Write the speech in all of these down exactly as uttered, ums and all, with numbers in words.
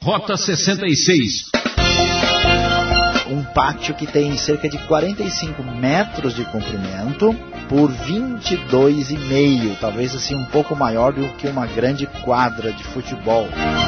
Rota sessenta e seis. Um pátio que tem cerca de quarenta e cinco metros de comprimento por vinte e dois e meio, talvez assim um pouco maior do que uma grande quadra de futebol.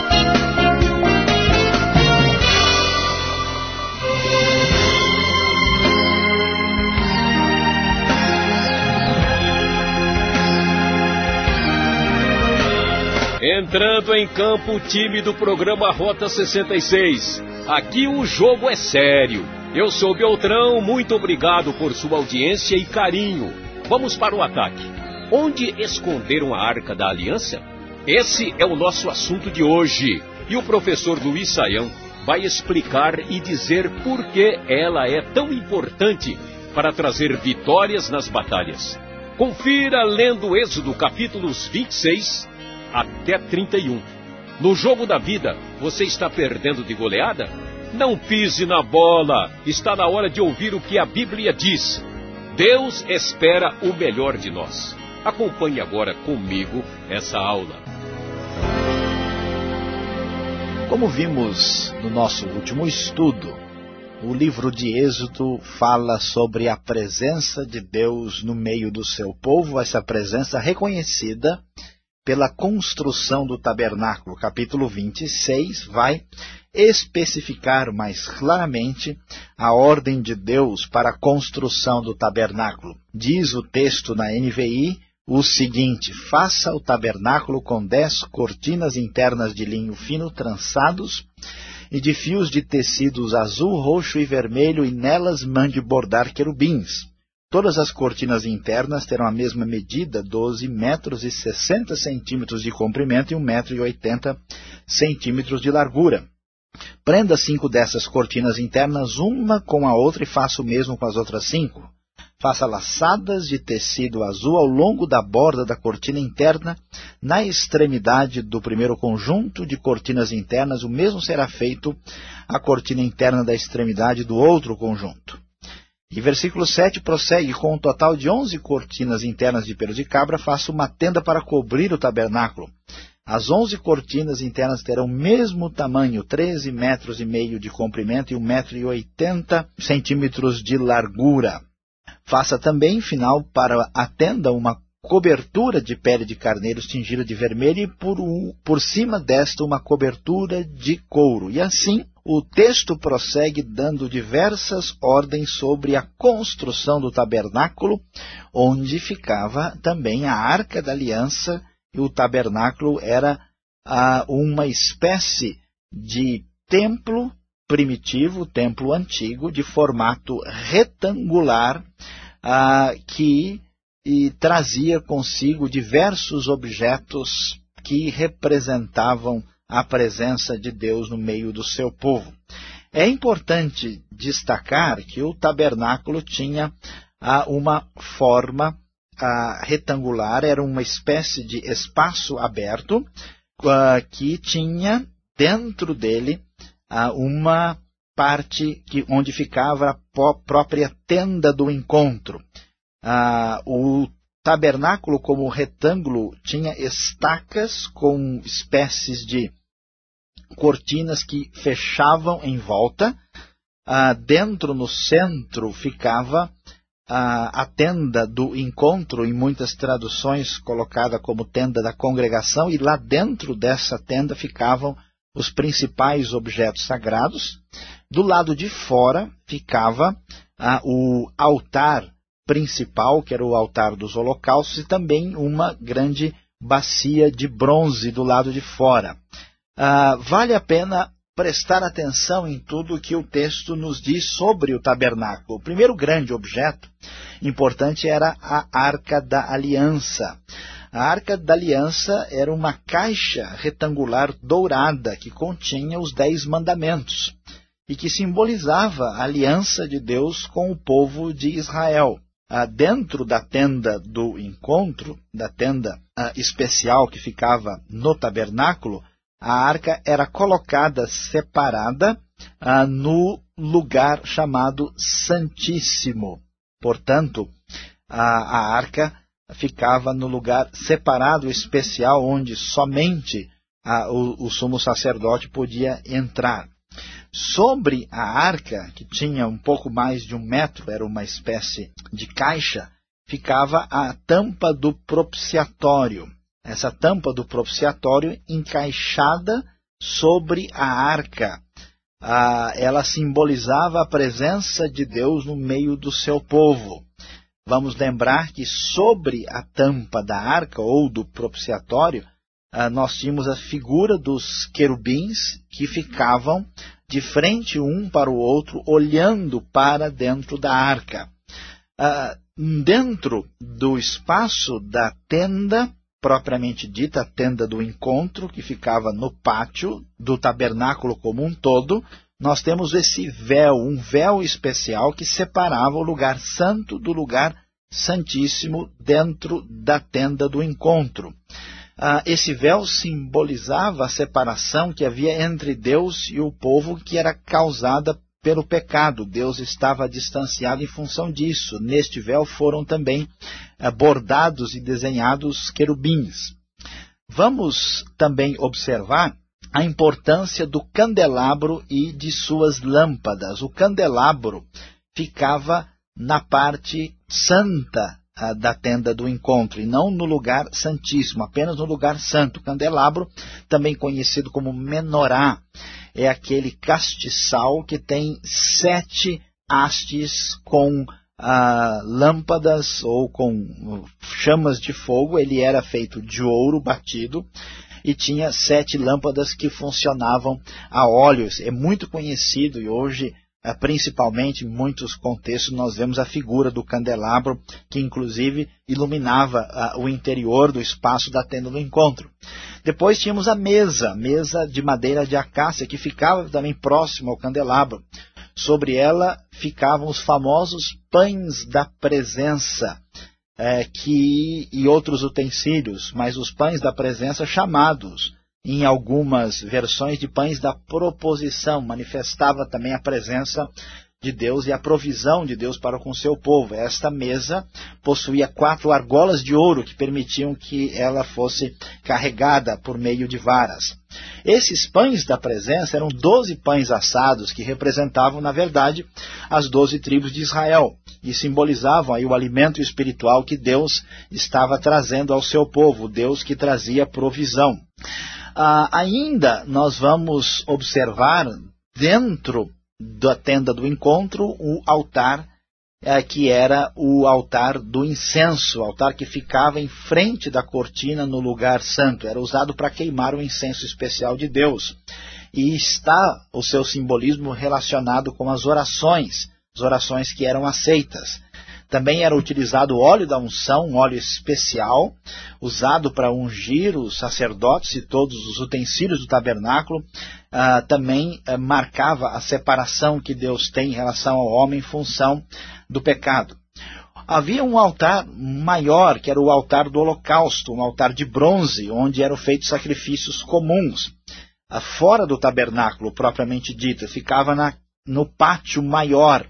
Entrando em campo o time do programa Rota sessenta e seis. Aqui o jogo é sério. Eu sou Beltrão, muito obrigado por sua audiência e carinho. Vamos para o ataque. Onde esconderam a Arca da Aliança? Esse é o nosso assunto de hoje. E o professor Luiz Saião vai explicar e dizer por que ela é tão importante para trazer vitórias nas batalhas. Confira lendo Êxodo capítulos vinte e seis até trinta e um. No jogo da vida, você está perdendo de goleada? Não pise na bola. Está na hora de ouvir o que a Bíblia diz. Deus espera o melhor de nós. Acompanhe agora comigo essa aula. Como vimos no nosso último estudo, o livro de Êxodo fala sobre a presença de Deus no meio do seu povo, essa presença reconhecida pela construção do tabernáculo. Capítulo vinte e seis vai especificar mais claramente a ordem de Deus para a construção do tabernáculo. Diz o texto na N V I o seguinte: faça o tabernáculo com dez cortinas internas de linho fino trançados e de fios de tecidos azul, roxo e vermelho, e nelas mande bordar querubins. Todas as cortinas internas terão a mesma medida, doze metros e sessenta centímetros de comprimento e um metro e oitenta centímetros de largura. Prenda cinco dessas cortinas internas, uma com a outra, e faça o mesmo com as outras cinco. Faça laçadas de tecido azul ao longo da borda da cortina interna. Na extremidade do primeiro conjunto de cortinas internas, o mesmo será feito à cortina interna da extremidade do outro conjunto. E versículo sete prossegue: com um total de onze cortinas internas de pelo de cabra, faça uma tenda para cobrir o tabernáculo. As onze cortinas internas terão o mesmo tamanho, treze metros e meio de comprimento e um metro e oitenta centímetros de largura. Faça também, final, para a tenda uma cobertura de pele de carneiros tingida de vermelho e por, um, por cima desta uma cobertura de couro. E assim o texto prossegue dando diversas ordens sobre a construção do tabernáculo, onde ficava também a Arca da Aliança, e o tabernáculo era ah, uma espécie de templo primitivo, templo antigo, de formato retangular, ah, que e trazia consigo diversos objetos que representavam a presença de Deus no meio do seu povo. É importante destacar que o tabernáculo tinha ah, uma forma ah, retangular, era uma espécie de espaço aberto ah, que tinha dentro dele ah, uma parte que, onde ficava a própria tenda do encontro. Ah, o tabernáculo, como retângulo, tinha estacas com espécies de cortinas que fechavam em volta. Ah, dentro, no centro, ficava ah, a tenda do encontro, em muitas traduções colocada como tenda da congregação, e lá dentro dessa tenda ficavam os principais objetos sagrados. Do lado de fora ficava ah, o altar principal, que era o altar dos holocaustos, e também uma grande bacia de bronze do lado de fora. Ah, vale a pena prestar atenção em tudo o que o texto nos diz sobre o tabernáculo. O primeiro grande objeto importante era a Arca da Aliança. A Arca da Aliança era uma caixa retangular dourada que continha os Dez Mandamentos e que simbolizava a aliança de Deus com o povo de Israel. Ah, dentro da tenda do encontro, da tenda ah, especial que ficava no tabernáculo, a arca era colocada separada ah, no lugar chamado Santíssimo. Portanto, a, a arca ficava no lugar separado, especial, onde somente a, o, o sumo sacerdote podia entrar. Sobre a arca, que tinha um pouco mais de um metro, era uma espécie de caixa, ficava a tampa do propiciatório. Essa tampa do propiciatório encaixada sobre a arca. Ah, ela simbolizava a presença de Deus no meio do seu povo. Vamos lembrar que sobre a tampa da arca ou do propiciatório, ah, nós tínhamos a figura dos querubins que ficavam de frente um para o outro, olhando para dentro da arca. Ah, dentro do espaço da tenda, propriamente dita, a tenda do encontro, que ficava no pátio do tabernáculo como um todo, nós temos esse véu, um véu especial que separava o lugar santo do lugar santíssimo dentro da tenda do encontro. Ah, esse véu simbolizava a separação que havia entre Deus e o povo, que era causada pelo pecado. Deus estava distanciado em função disso. Neste véu foram também ah, bordados e desenhados querubins. Vamos também observar a importância do candelabro e de suas lâmpadas. O candelabro ficava na parte santa ah, da tenda do encontro, e não no lugar santíssimo, apenas no lugar santo. O candelabro, também conhecido como menorá, é aquele castiçal que tem sete hastes com ah, lâmpadas ou com chamas de fogo. Ele era feito de ouro batido e tinha sete lâmpadas que funcionavam a óleos. É muito conhecido e hoje, principalmente em muitos contextos, nós vemos a figura do candelabro, que inclusive iluminava o interior do espaço da tenda do encontro. Depois tínhamos a mesa, mesa de madeira de acácia, que ficava também próximo ao candelabro. Sobre ela ficavam os famosos pães da presença, é, que, e outros utensílios, mas os pães da presença chamados, em algumas versões, de pães da proposição, manifestava também a presença de Deus e a provisão de Deus para com o seu povo. Esta mesa possuía quatro argolas de ouro que permitiam que ela fosse carregada por meio de varas. Esses pães da presença eram doze pães assados que representavam, na verdade, as doze tribos de Israel e simbolizavam aí o alimento espiritual que Deus estava trazendo ao seu povo, Deus que trazia provisão. Ah, ainda nós vamos observar dentro da tenda do encontro o altar, eh, que era o altar do incenso, o altar que ficava em frente da cortina no lugar santo. Era usado para queimar o incenso especial de Deus. E está o seu simbolismo relacionado com as orações, as orações que eram aceitas. Também era utilizado o óleo da unção, um óleo especial, usado para ungir os sacerdotes e todos os utensílios do tabernáculo. Ah, também ah, marcava a separação que Deus tem em relação ao homem em função do pecado. Havia um altar maior, que era o altar do holocausto, um altar de bronze, onde eram feitos sacrifícios comuns. Ah, fora do tabernáculo, propriamente dito, ficava na, no pátio maior.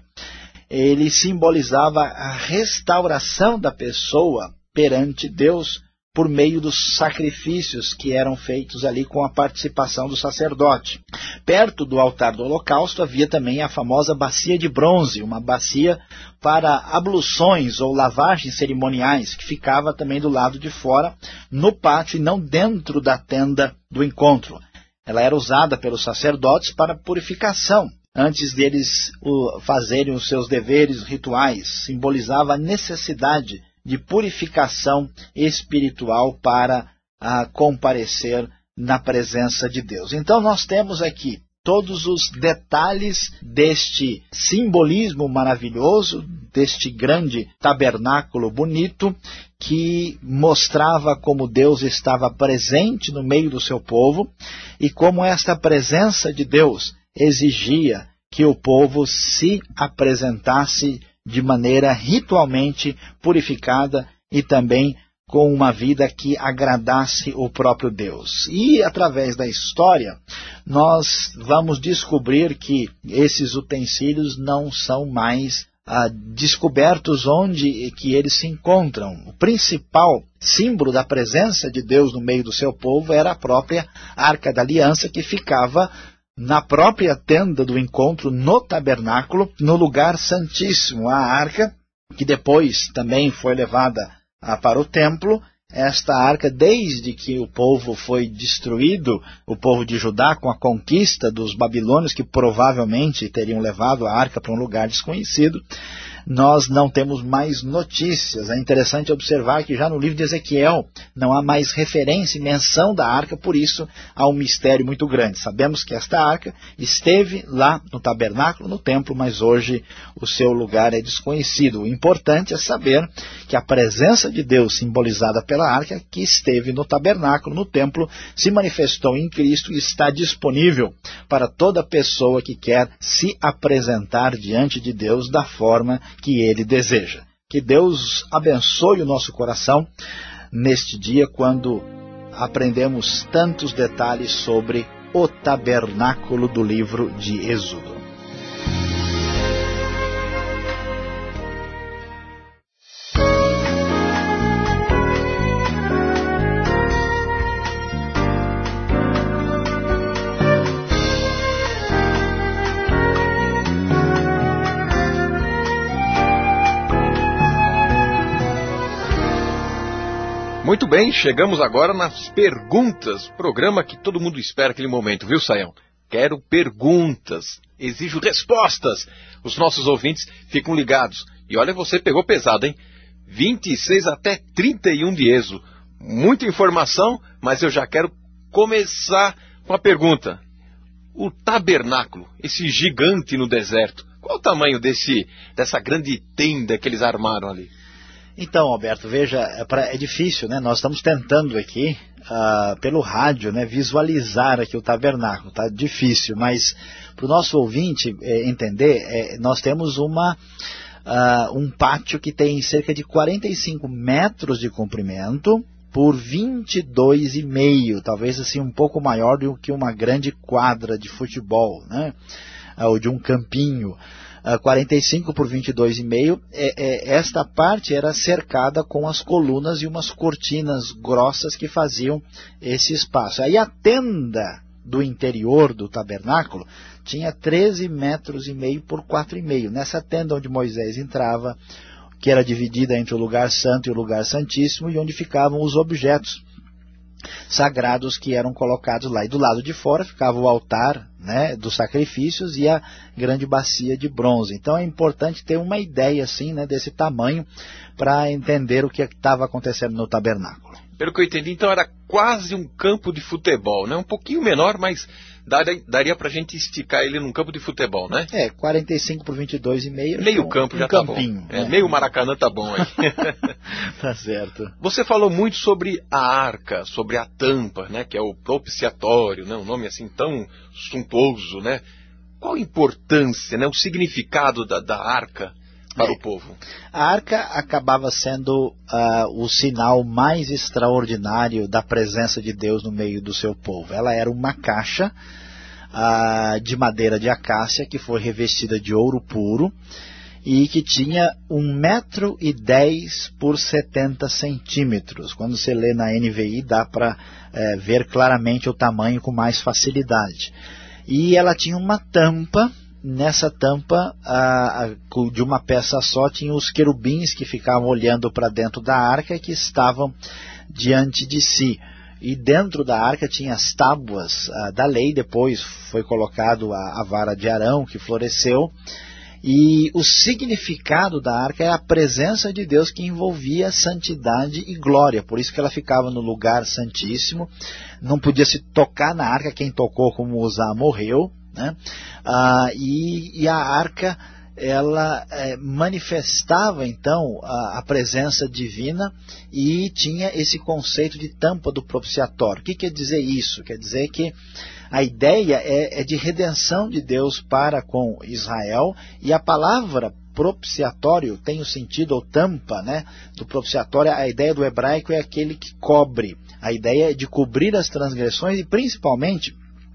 Ele simbolizava a restauração da pessoa perante Deus por meio dos sacrifícios que eram feitos ali com a participação do sacerdote. Perto do altar do holocausto havia também a famosa bacia de bronze, uma bacia para abluções ou lavagens cerimoniais, que ficava também do lado de fora, no pátio e não dentro da tenda do encontro. Ela era usada pelos sacerdotes para purificação, antes deles fazerem os seus deveres rituais. Simbolizava a necessidade de purificação espiritual para ah, comparecer na presença de Deus. Então nós temos aqui todos os detalhes deste simbolismo maravilhoso, deste grande tabernáculo bonito, que mostrava como Deus estava presente no meio do seu povo e como esta presença de Deus exigia que o povo se apresentasse de maneira ritualmente purificada e também com uma vida que agradasse o próprio Deus. E através da história, nós vamos descobrir que esses utensílios não são mais ah, descobertos onde que eles se encontram. O principal símbolo da presença de Deus no meio do seu povo era a própria Arca da Aliança, que ficava na própria tenda do encontro, no tabernáculo, no lugar santíssimo. A arca, que depois também foi levada ah, para o templo. Esta arca, desde que o povo foi destruído, o povo de Judá, com a conquista dos babilônios, que provavelmente teriam levado a arca para um lugar desconhecido, nós não temos mais notícias. É interessante observar que já no livro de Ezequiel não há mais referência e menção da arca, por isso há um mistério muito grande. Sabemos que esta arca esteve lá no tabernáculo, no templo, mas hoje o seu lugar é desconhecido. O importante é saber que a presença de Deus, simbolizada pela arca, que esteve no tabernáculo, no templo, se manifestou em Cristo e está disponível para toda pessoa que quer se apresentar diante de Deus da forma que Ele deseja. Que Deus abençoe o nosso coração neste dia, quando aprendemos tantos detalhes sobre o tabernáculo do livro de Êxodo. Muito bem, chegamos agora nas perguntas, programa que todo mundo espera aquele momento, viu, Saião? Quero perguntas, exijo respostas. Os nossos ouvintes ficam ligados. E olha, você pegou pesado, hein? vinte e seis até trinta e um de Êxodo. Muita informação, mas eu já quero começar com a pergunta. O tabernáculo, esse gigante no deserto, qual o tamanho desse, dessa grande tenda que eles armaram ali? Então, Alberto, veja, é, pra, é difícil, né? Nós estamos tentando aqui, uh, pelo rádio, né, visualizar aqui o tabernáculo. Está difícil, mas para o nosso ouvinte é, entender, é, nós temos uma, uh, um pátio que tem cerca de quarenta e cinco metros de comprimento por vinte e dois e meio, talvez assim um pouco maior do que uma grande quadra de futebol, né? Uh, ou de um campinho. Uh, quarenta e cinco por vinte e dois e meio, é, é, esta parte era cercada com as colunas e umas cortinas grossas que faziam esse espaço. Aí a tenda do interior do tabernáculo tinha treze metros e meio por quatro e meio. Nessa tenda onde Moisés entrava, que era dividida entre o lugar santo e o lugar santíssimo, e onde ficavam os objetos sagrados que eram colocados lá. E do lado de fora ficava o altar, né, dos sacrifícios e a grande bacia de bronze. Então é importante ter uma ideia assim, né, desse tamanho para entender o que estava acontecendo no tabernáculo. Pelo que eu entendi, então era quase um campo de futebol, né? Um pouquinho menor, mas daria, daria para a gente esticar ele num campo de futebol, né? É, quarenta e cinco por vinte e dois e meio. Meio um, campo já um tá campinho, bom. né? É, meio Maracanã tá bom aí. Tá certo. Você falou muito sobre a arca, sobre a tampa, né? Que é o propiciatório, né? Um nome assim tão suntuoso, né? Qual a importância, né? O significado da, da arca para é. o povo? A arca acabava sendo uh, o sinal mais extraordinário da presença de Deus no meio do seu povo. Ela era uma caixa uh, de madeira de acácia que foi revestida de ouro puro e que tinha um metro e dez por setenta centímetros. Quando você lê na N V I dá para uh, ver claramente o tamanho com mais facilidade. E ela tinha uma tampa. Nessa tampa, a, a, de uma peça só, tinha os querubins que ficavam olhando para dentro da arca, que estavam diante de si. E dentro da arca tinha as tábuas a, da lei, depois foi colocado a, a vara de Arão, que floresceu. E o significado da arca é a presença de Deus, que envolvia santidade e glória. Por isso que ela ficava no lugar santíssimo. Não podia se tocar na arca, quem tocou, como Uzá, morreu. Né? Ah, e, e a arca, ela é, manifestava então a, a presença divina e tinha esse conceito de tampa do propiciatório. O que quer dizer isso? Quer dizer que a ideia é, é de redenção de Deus para com Israel, e a palavra propiciatório tem o sentido, ou tampa, né, do propiciatório. A ideia do hebraico é aquele que cobre. A ideia é de cobrir as transgressões e principalmente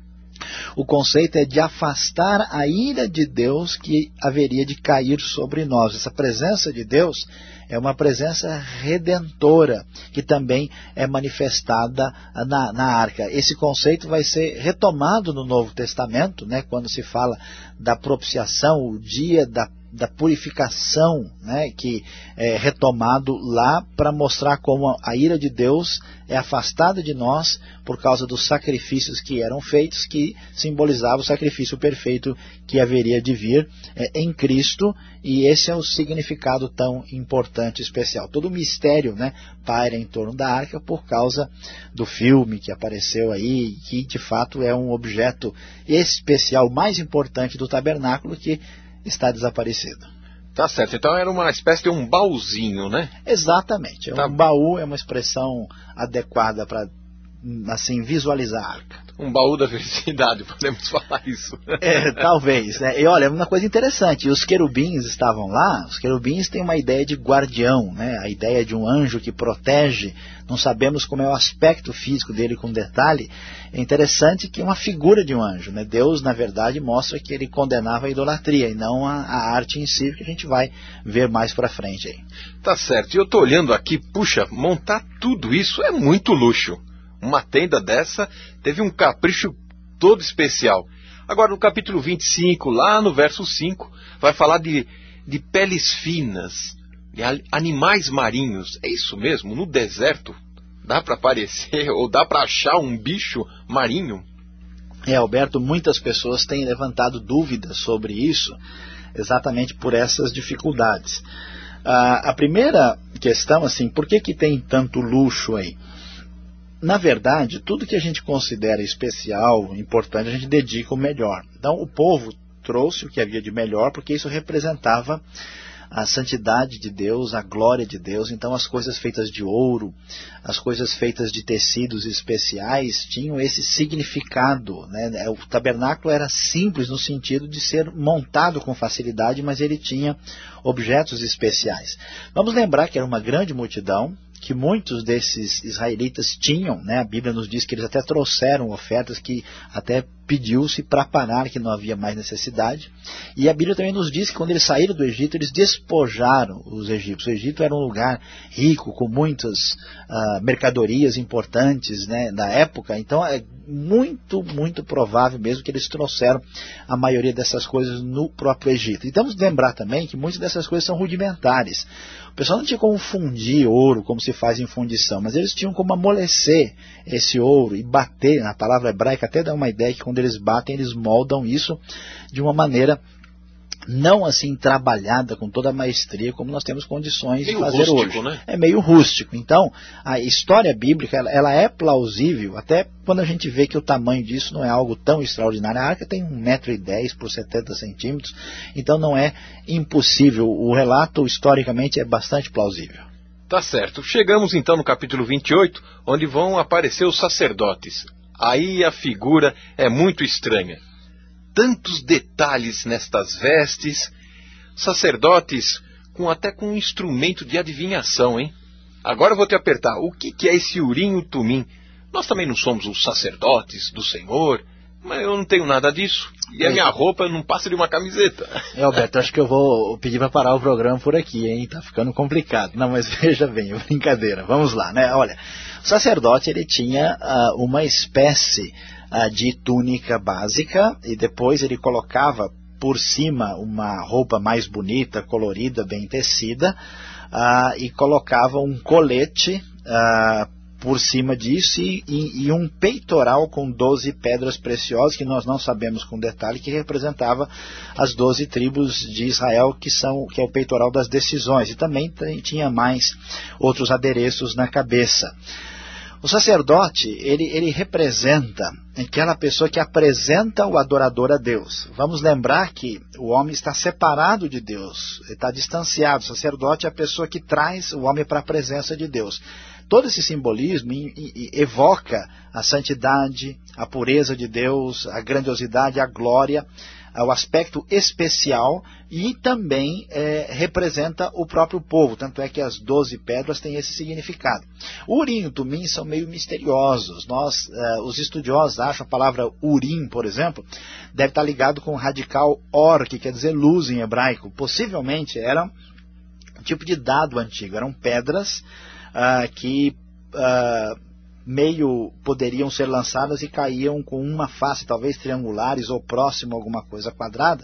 O conceito é de afastar a ira de Deus que haveria de cair sobre nós. Essa presença de Deus é uma presença redentora, que também é manifestada na, na arca. Esse conceito vai ser retomado no Novo Testamento, né, quando se fala da propiciação, o dia da da purificação, né, que é retomado lá para mostrar como a ira de Deus é afastada de nós por causa dos sacrifícios que eram feitos, que simbolizava o sacrifício perfeito que haveria de vir é, em Cristo, e esse é o significado tão importante e especial. Todo o mistério, né, paira em torno da arca por causa do filme que apareceu aí, que de fato é um objeto especial, mais importante do tabernáculo, que está desaparecido. Tá certo, então era uma espécie de um baúzinho, né? Exatamente, Tá. um baú é uma expressão adequada para, assim, visualizar a arca. Um baú da felicidade, podemos falar isso. É, talvez, né? E olha, é uma coisa interessante, os querubins estavam lá, os querubins têm uma ideia de guardião, né? A ideia de um anjo que protege, não sabemos como é o aspecto físico dele com detalhe. É interessante que é uma figura de um anjo, né? Deus, na verdade, mostra que ele condenava a idolatria e não a, a arte em si, que a gente vai ver mais pra frente aí. Tá certo, e eu tô olhando aqui, puxa, montar tudo isso é muito luxo. Uma tenda dessa teve um capricho todo especial. Agora no capítulo vinte e cinco, lá no verso cinco, vai falar de, de peles finas, de animais marinhos. É isso mesmo? No deserto dá para aparecer ou dá para achar um bicho marinho? É, Alberto, muitas pessoas têm levantado dúvidas sobre isso, exatamente por essas dificuldades. Ah, a primeira questão, assim, por que que tem tanto luxo aí? Na verdade, tudo que a gente considera especial, importante, a gente dedica o melhor. Então, o povo trouxe o que havia de melhor, porque isso representava a santidade de Deus, a glória de Deus. Então, as coisas feitas de ouro, as coisas feitas de tecidos especiais, tinham esse significado, né? O tabernáculo era simples no sentido de ser montado com facilidade, mas ele tinha objetos especiais. Vamos lembrar que era uma grande multidão, que muitos desses israelitas tinham, né? A Bíblia nos diz que eles até trouxeram ofertas que até pediu-se para parar, que não havia mais necessidade. E a Bíblia também nos diz que quando eles saíram do Egito, eles despojaram os egípcios. O Egito era um lugar rico, com muitas uh, mercadorias importantes, né, da época. Então é muito, muito provável mesmo que eles trouxeram a maioria dessas coisas no próprio Egito. E temos que lembrar também que muitas dessas coisas são rudimentares. O pessoal não tinha como fundir ouro, como se faz em fundição, mas eles tinham como amolecer esse ouro e bater, na palavra hebraica até dá uma ideia que quando eles batem, eles moldam isso de uma maneira não assim trabalhada com toda a maestria como nós temos condições meio de fazer rústico, hoje. Né? É meio rústico. Então, a história bíblica ela, ela é plausível, até quando a gente vê que o tamanho disso não é algo tão extraordinário. A arca tem um metro e dez por setenta centímetros, então não é impossível. O relato, historicamente, é bastante plausível. Tá certo. Chegamos então no capítulo vinte e oito, onde vão aparecer os sacerdotes. Aí a figura é muito estranha. Tantos detalhes nestas vestes, sacerdotes com até com um instrumento de adivinhação, hein? Agora eu vou te apertar, o que, que é esse Urim e Tumim? Nós também não somos os sacerdotes do Senhor, mas eu não tenho nada disso. E a minha roupa não passa de uma camiseta. É, Alberto, acho que eu vou pedir para parar o programa por aqui, hein? Tá ficando complicado. Não, mas veja bem, é brincadeira. Vamos lá, né? Olha, o sacerdote, ele tinha uh, uma espécie uh, de túnica básica e depois ele colocava por cima uma roupa mais bonita, colorida, bem tecida, uh, e colocava um colete uh, por cima disso e, e, e um peitoral com doze pedras preciosas, que nós não sabemos com detalhe, que representava as doze tribos de Israel, que, são, que é o peitoral das decisões. E também tem, tinha mais outros adereços na cabeça. O sacerdote, ele, ele representa aquela pessoa que apresenta o adorador a Deus. Vamos lembrar que o homem está separado de Deus, ele está distanciado. O sacerdote é a pessoa que traz o homem para a presença de Deus. Todo esse simbolismo evoca a santidade, a pureza de Deus, a grandiosidade, a glória o aspecto especial e também é, representa o próprio povo, tanto é que as doze pedras têm esse significado. O Urim e o Tumim são meio misteriosos. Nós, uh, os estudiosos acham a palavra Urim, por exemplo, deve estar ligado com o radical or, que quer dizer luz em hebraico. Possivelmente era um tipo de dado antigo, eram pedras uh, que uh, meio poderiam ser lançadas e caíam com uma face, talvez triangulares ou próximo a alguma coisa quadrada.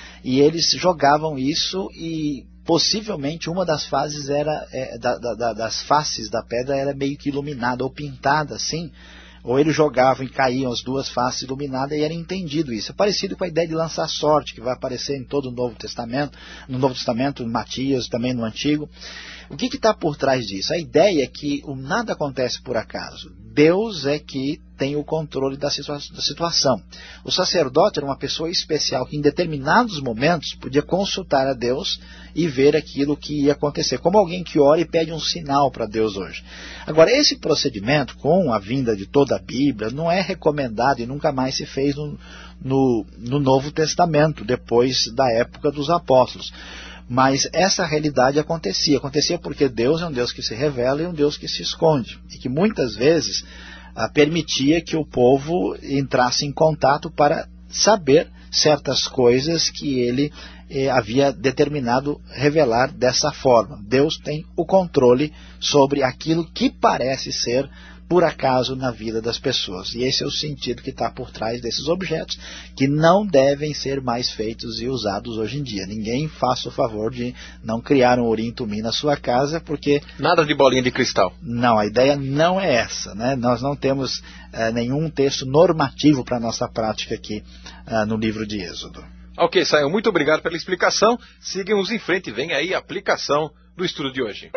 E eles jogavam isso e possivelmente uma das fases era, é, da, da, das faces da pedra era meio que iluminada ou pintada assim, ou eles jogavam e caíam as duas faces iluminadas e era entendido isso. É parecido com a ideia de lançar sorte, que vai aparecer em todo o Novo Testamento, no Novo Testamento, em Matias, também no Antigo. O que está por trás disso? A ideia é que o nada acontece por acaso. Deus é que tem o controle da, situa da situação. O sacerdote era uma pessoa especial que em determinados momentos podia consultar a Deus e ver aquilo que ia acontecer. Como alguém que ora e pede um sinal para Deus hoje. Agora, esse procedimento, com a vinda de toda a Bíblia, não é recomendado e nunca mais se fez no, no, no Novo Testamento, depois da época dos apóstolos. Mas essa realidade acontecia. Acontecia porque Deus é um Deus que se revela e um Deus que se esconde. E que muitas vezes ah, permitia que o povo entrasse em contato para saber certas coisas que ele eh, havia determinado revelar dessa forma. Deus tem o controle sobre aquilo que parece ser por acaso na vida das pessoas. E esse é o sentido que está por trás desses objetos, que não devem ser mais feitos e usados hoje em dia. Ninguém faça o favor de não criar um Urim e Tumim na sua casa, porque... Nada de bolinha de cristal. Não, a ideia não é essa, né? Nós não temos uh, nenhum texto normativo para a nossa prática aqui uh, no livro de Êxodo. Ok, Sayão, muito obrigado pela explicação. Seguimos em frente, vem aí a aplicação do estudo de hoje.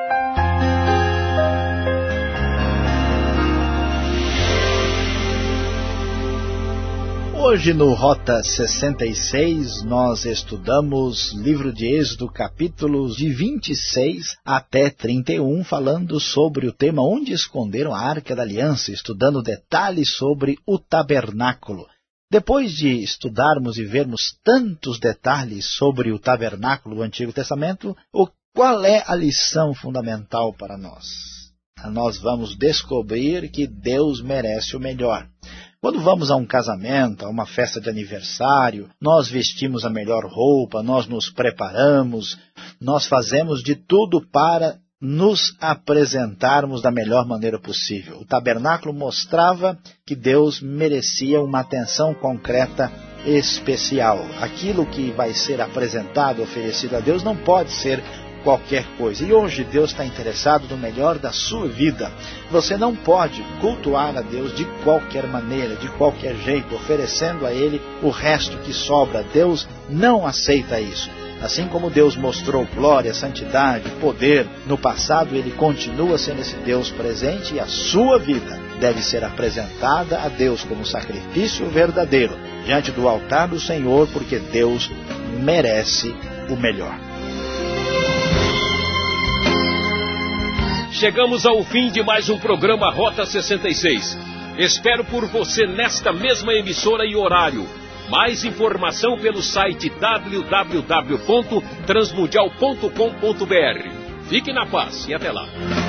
Hoje no Rota sessenta e seis nós estudamos livro de Êxodo, capítulos de vinte e seis até trinta e um, falando sobre o tema onde esconderam a Arca da Aliança, estudando detalhes sobre o tabernáculo. Depois de estudarmos e vermos tantos detalhes sobre o tabernáculo do Antigo Testamento, o, qual é a lição fundamental para nós? Nós vamos descobrir que Deus merece o melhor. Quando vamos a um casamento, a uma festa de aniversário, nós vestimos a melhor roupa, nós nos preparamos, nós fazemos de tudo para nos apresentarmos da melhor maneira possível. O tabernáculo mostrava que Deus merecia uma atenção concreta especial. Aquilo que vai ser apresentado, oferecido a Deus, não pode ser qualquer coisa. E hoje Deus está interessado no melhor da sua vida. Você não pode cultuar a Deus de qualquer maneira, de qualquer jeito, oferecendo a Ele o resto que sobra. Deus não aceita isso. Assim como Deus mostrou glória, santidade, poder no passado, Ele continua sendo esse Deus presente e a sua vida deve ser apresentada a Deus como sacrifício verdadeiro diante do altar do Senhor, porque Deus merece o melhor. Chegamos ao fim de mais um programa Rota sessenta e seis. Espero por você nesta mesma emissora e horário. Mais informação pelo site w w w ponto transmundial ponto com ponto b r. Fique na paz e até lá.